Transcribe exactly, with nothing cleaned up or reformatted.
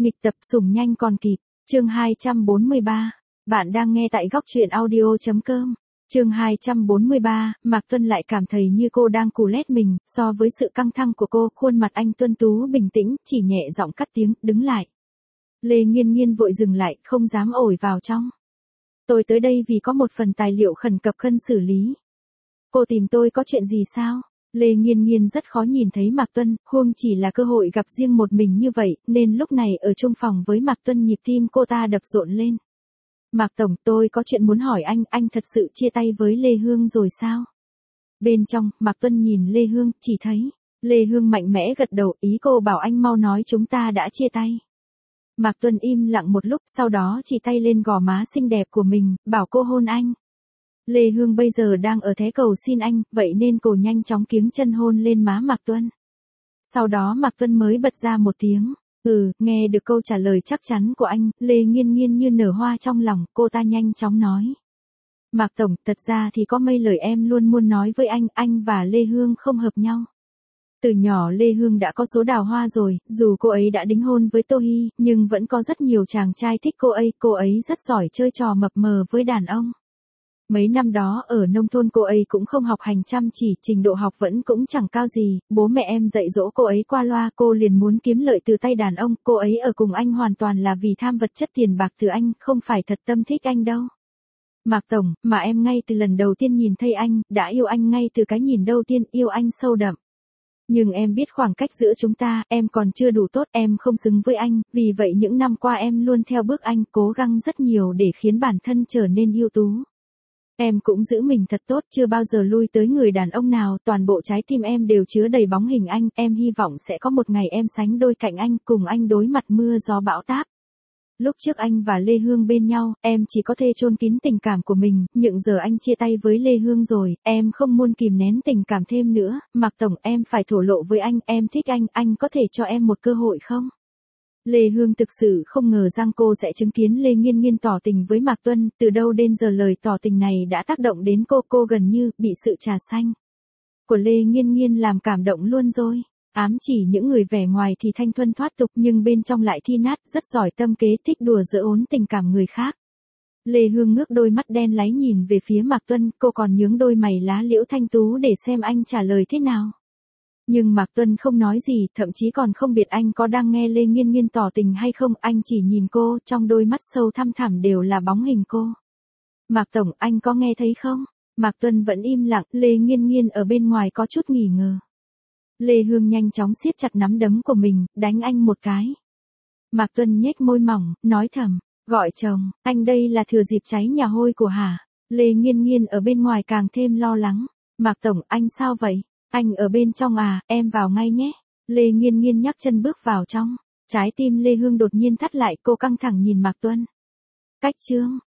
Nghịch tập sủng nhanh còn kịp, chương hai trăm bốn mươi ba. Bạn đang nghe tại góc truyện audio.com. Chương hai trăm bốn mươi ba, Mạc Tuân lại cảm thấy như cô đang cù lét mình, so với sự căng thẳng của cô, khuôn mặt anh tuân tú bình tĩnh, chỉ nhẹ giọng cắt tiếng, đứng lại. Lê Nghiên Nghiên vội dừng lại, không dám ổi vào trong. Tôi tới đây vì có một phần tài liệu khẩn cấp cần xử lý. Cô tìm tôi có chuyện gì sao? Lê Nghiên Nghiên rất khó nhìn thấy Mạc Tuân, huống chỉ là cơ hội gặp riêng một mình như vậy, nên lúc này ở chung phòng với Mạc Tuân nhịp tim cô ta đập rộn lên. Mạc Tổng, tôi có chuyện muốn hỏi anh, anh thật sự chia tay với Lê Hương rồi sao? Bên trong, Mạc Tuân nhìn Lê Hương, chỉ thấy, Lê Hương mạnh mẽ gật đầu, ý cô bảo anh mau nói chúng ta đã chia tay. Mạc Tuân im lặng một lúc, sau đó chỉ tay lên gò má xinh đẹp của mình, bảo cô hôn anh. Lê Hương bây giờ đang ở thế cầu xin anh, vậy nên cô nhanh chóng kiếng chân hôn lên má Mạc Tuân. Sau đó Mạc Tuân mới bật ra một tiếng, ừ, nghe được câu trả lời chắc chắn của anh, Lê Nghiên Nghiên như nở hoa trong lòng, cô ta nhanh chóng nói. Mạc Tổng, thật ra thì có mấy lời em luôn muốn nói với anh, anh và Lê Hương không hợp nhau. Từ nhỏ Lê Hương đã có số đào hoa rồi, dù cô ấy đã đính hôn với Tô Hy, nhưng vẫn có rất nhiều chàng trai thích cô ấy, cô ấy rất giỏi chơi trò mập mờ với đàn ông. Mấy năm đó ở nông thôn cô ấy cũng không học hành chăm chỉ, trình độ học vẫn cũng chẳng cao gì, bố mẹ em dạy dỗ cô ấy qua loa, cô liền muốn kiếm lợi từ tay đàn ông, cô ấy ở cùng anh hoàn toàn là vì tham vật chất tiền bạc từ anh, không phải thật tâm thích anh đâu. Mạc Tổng, mà em ngay từ lần đầu tiên nhìn thấy anh, đã yêu anh ngay từ cái nhìn đầu tiên, yêu anh sâu đậm. Nhưng em biết khoảng cách giữa chúng ta, em còn chưa đủ tốt, em không xứng với anh, vì vậy những năm qua em luôn theo bước anh, cố gắng rất nhiều để khiến bản thân trở nên ưu tú. Em cũng giữ mình thật tốt, chưa bao giờ lui tới người đàn ông nào, toàn bộ trái tim em đều chứa đầy bóng hình anh, em hy vọng sẽ có một ngày em sánh đôi cạnh anh, cùng anh đối mặt mưa gió bão táp. Lúc trước anh và Lê Hương bên nhau, em chỉ có thể chôn kín tình cảm của mình, nhưng giờ anh chia tay với Lê Hương rồi, em không muốn kìm nén tình cảm thêm nữa, Mạc Tổng, em phải thổ lộ với anh, em thích anh, anh có thể cho em một cơ hội không? Lê Hương thực sự không ngờ rằng cô sẽ chứng kiến Lê Nghiên Nghiên tỏ tình với Mạc Tuân, từ đâu đến giờ lời tỏ tình này đã tác động đến cô, cô gần như bị sự trà xanh của Lê Nghiên Nghiên làm cảm động luôn rồi. Ám chỉ những người vẻ ngoài thì thanh thuần thoát tục nhưng bên trong lại thi nát, rất giỏi tâm kế, thích đùa giỡn ốn tình cảm người khác. Lê Hương ngước đôi mắt đen láy nhìn về phía Mạc Tuân, cô còn nhướng đôi mày lá liễu thanh tú để xem anh trả lời thế nào. Nhưng Mạc Tuân không nói gì, thậm chí còn không biết anh có đang nghe Lê Nghiên Nghiên tỏ tình hay không, anh chỉ nhìn cô, trong đôi mắt sâu thăm thẳm đều là bóng hình cô. Mạc Tổng, anh có nghe thấy không? Mạc Tuân vẫn im lặng, Lê Nghiên Nghiên ở bên ngoài có chút nghỉ ngờ. Lê Hương nhanh chóng siết chặt nắm đấm của mình, đánh anh một cái. Mạc Tuân nhếch môi mỏng, nói thầm, gọi chồng, anh đây là thừa dịp cháy nhà hôi của hả? Lê Nghiên Nghiên ở bên ngoài càng thêm lo lắng. Mạc Tổng, anh sao vậy? Anh ở bên trong à, em vào ngay nhé. Lê Nghiên Nghiên nhấc chân bước vào trong. Trái tim Lê Hương đột nhiên thắt lại, cô căng thẳng nhìn Mạc Tuân. Cách chương.